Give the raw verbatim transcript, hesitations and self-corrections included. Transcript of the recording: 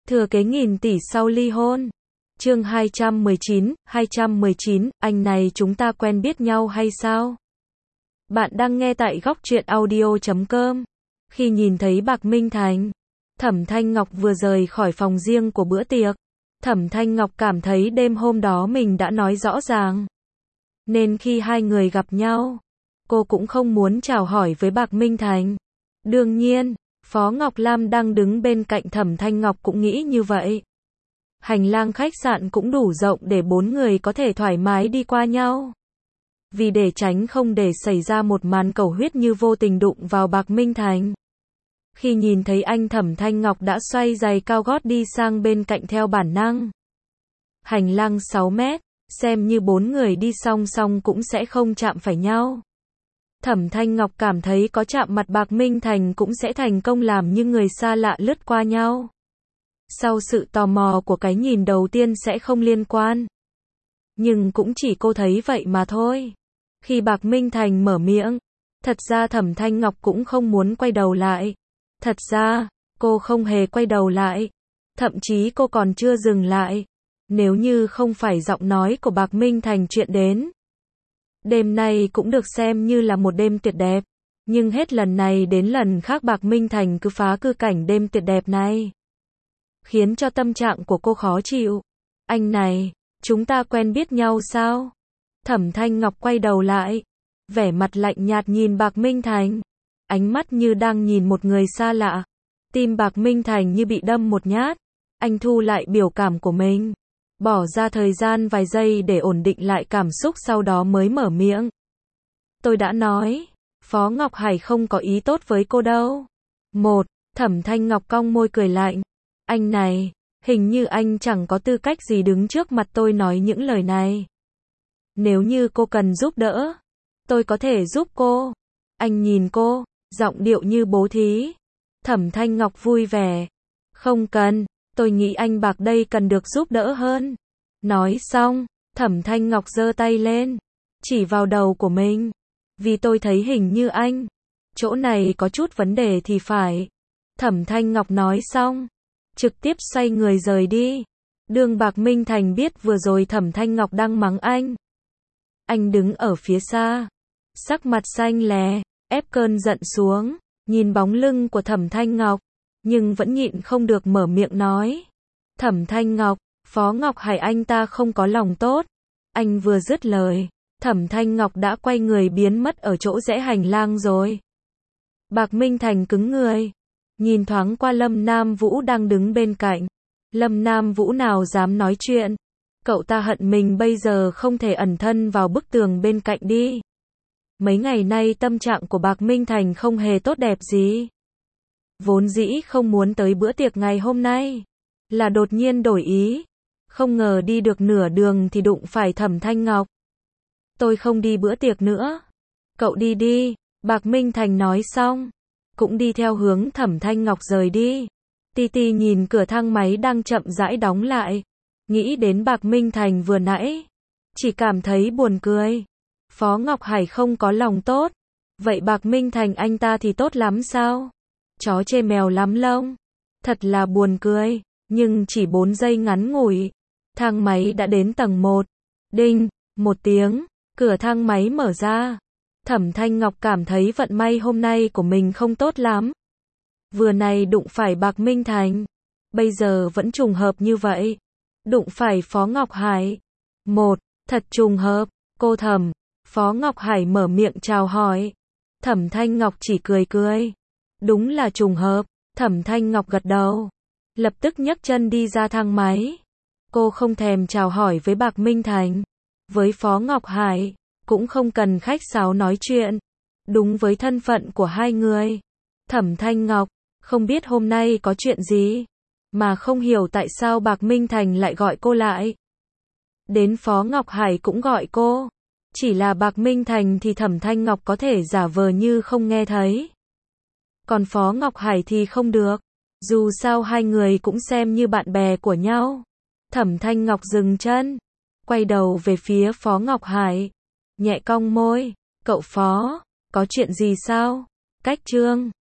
Thừa kế nghìn tỷ sau ly hôn. Chương hai trăm mười chín, hai trăm mười chín, anh này chúng ta quen biết nhau hay sao? Bạn đang nghe tại góc truyện audio chấm com. Khi nhìn thấy Bạc Minh Thành, Thẩm Thanh Ngọc vừa rời khỏi phòng riêng của bữa tiệc, Thẩm Thanh Ngọc cảm thấy đêm hôm đó mình đã nói rõ ràng. Nên khi hai người gặp nhau, cô cũng không muốn chào hỏi với Bạc Minh Thành. Đương nhiên, Phó Ngọc Lam đang đứng bên cạnh Thẩm Thanh Ngọc cũng nghĩ như vậy. Hành lang khách sạn cũng đủ rộng để bốn người có thể thoải mái đi qua nhau. Vì để tránh không để xảy ra một màn cầu huyết như vô tình đụng vào Bạc Minh Thành. Khi nhìn thấy anh, Thẩm Thanh Ngọc đã xoay giày cao gót đi sang bên cạnh theo bản năng. Hành lang sáu mét, xem như bốn người đi song song cũng sẽ không chạm phải nhau. Thẩm Thanh Ngọc cảm thấy có chạm mặt Bạc Minh Thành cũng sẽ thành công làm như người xa lạ lướt qua nhau. Sau sự tò mò của cái nhìn đầu tiên sẽ không liên quan. Nhưng cũng chỉ cô thấy vậy mà thôi. Khi Bạc Minh Thành mở miệng, thật ra Thẩm Thanh Ngọc cũng không muốn quay đầu lại. Thật ra, cô không hề quay đầu lại. Thậm chí cô còn chưa dừng lại. Nếu như không phải giọng nói của Bạc Minh Thành chuyện đến. Đêm nay cũng được xem như là một đêm tuyệt đẹp. Nhưng hết lần này đến lần khác Bạc Minh Thành cứ phá cư cảnh đêm tuyệt đẹp này. Khiến cho tâm trạng của cô khó chịu. Anh này, chúng ta quen biết nhau sao? Thẩm Thanh Ngọc quay đầu lại. Vẻ mặt lạnh nhạt nhìn Bạc Minh Thành. Ánh mắt như đang nhìn một người xa lạ. Tim Bạc Minh Thành như bị đâm một nhát. Anh thu lại biểu cảm của mình. Bỏ ra thời gian vài giây để ổn định lại cảm xúc, sau đó mới mở miệng. Tôi đã nói, Phó Ngọc Hải không có ý tốt với cô đâu. Một, Thẩm Thanh Ngọc cong môi cười lạnh. Anh này, hình như anh chẳng có tư cách gì đứng trước mặt tôi nói những lời này. Nếu như cô cần giúp đỡ, tôi có thể giúp cô. Anh nhìn cô, giọng điệu như bố thí. Thẩm Thanh Ngọc vui vẻ. Không cần, tôi nghĩ anh Bạc đây cần được giúp đỡ hơn. Nói xong, Thẩm Thanh Ngọc giơ tay lên, chỉ vào đầu của mình. Vì tôi thấy hình như anh, chỗ này có chút vấn đề thì phải. Thẩm Thanh Ngọc nói xong, trực tiếp xoay người rời đi. Đường Bạc Minh Thành biết vừa rồi Thẩm Thanh Ngọc đang mắng anh. Anh đứng ở phía xa, sắc mặt xanh lè, ép cơn giận xuống, nhìn bóng lưng của Thẩm Thanh Ngọc, nhưng vẫn nhịn không được mở miệng nói. Thẩm Thanh Ngọc, Phó Ngọc Hải anh ta không có lòng tốt. Anh vừa dứt lời, Thẩm Thanh Ngọc đã quay người biến mất ở chỗ rẽ hành lang rồi. Bạc Minh Thành cứng người, nhìn thoáng qua Lâm Nam Vũ đang đứng bên cạnh. Lâm Nam Vũ nào dám nói chuyện. Cậu ta hận mình bây giờ không thể ẩn thân vào bức tường bên cạnh đi. Mấy ngày nay tâm trạng của Bạc Minh Thành không hề tốt đẹp gì. Vốn dĩ không muốn tới bữa tiệc ngày hôm nay, là đột nhiên đổi ý. Không ngờ đi được nửa đường thì đụng phải Thẩm Thanh Ngọc. Tôi không đi bữa tiệc nữa. Cậu đi đi. Bạc Minh Thành nói xong, cũng đi theo hướng Thẩm Thanh Ngọc rời đi. Ti Ti nhìn cửa thang máy đang chậm rãi đóng lại. Nghĩ đến Bạc Minh Thành vừa nãy, chỉ cảm thấy buồn cười. Phó Ngọc Hải không có lòng tốt. Vậy Bạc Minh Thành anh ta thì tốt lắm sao? Chó chê mèo lắm lông. Thật là buồn cười. Nhưng chỉ bốn giây ngắn ngủi, thang máy đã đến tầng một. Đinh, một tiếng, cửa thang máy mở ra. Thẩm Thanh Ngọc cảm thấy vận may hôm nay của mình không tốt lắm. Vừa này đụng phải Bạc Minh Thành, bây giờ vẫn trùng hợp như vậy. Đụng phải Phó Ngọc Hải. Một, thật trùng hợp, cô Thẩm. Phó Ngọc Hải mở miệng chào hỏi. Thẩm Thanh Ngọc chỉ cười cười. Đúng là trùng hợp. Thẩm Thanh Ngọc gật đầu, lập tức nhấc chân đi ra thang máy. Cô không thèm chào hỏi với Bạc Minh Thành. Với Phó Ngọc Hải, cũng không cần khách sáo nói chuyện. Đúng với thân phận của hai người. Thẩm Thanh Ngọc, không biết hôm nay có chuyện gì, mà không hiểu tại sao Bạc Minh Thành lại gọi cô lại. Đến Phó Ngọc Hải cũng gọi cô. Chỉ là Bạc Minh Thành thì Thẩm Thanh Ngọc có thể giả vờ như không nghe thấy. Còn Phó Ngọc Hải thì không được. Dù sao hai người cũng xem như bạn bè của nhau. Thẩm Thanh Ngọc dừng chân, quay đầu về phía Phó Ngọc Hải, nhẹ cong môi. Cậu Phó, có chuyện gì sao? Cách chương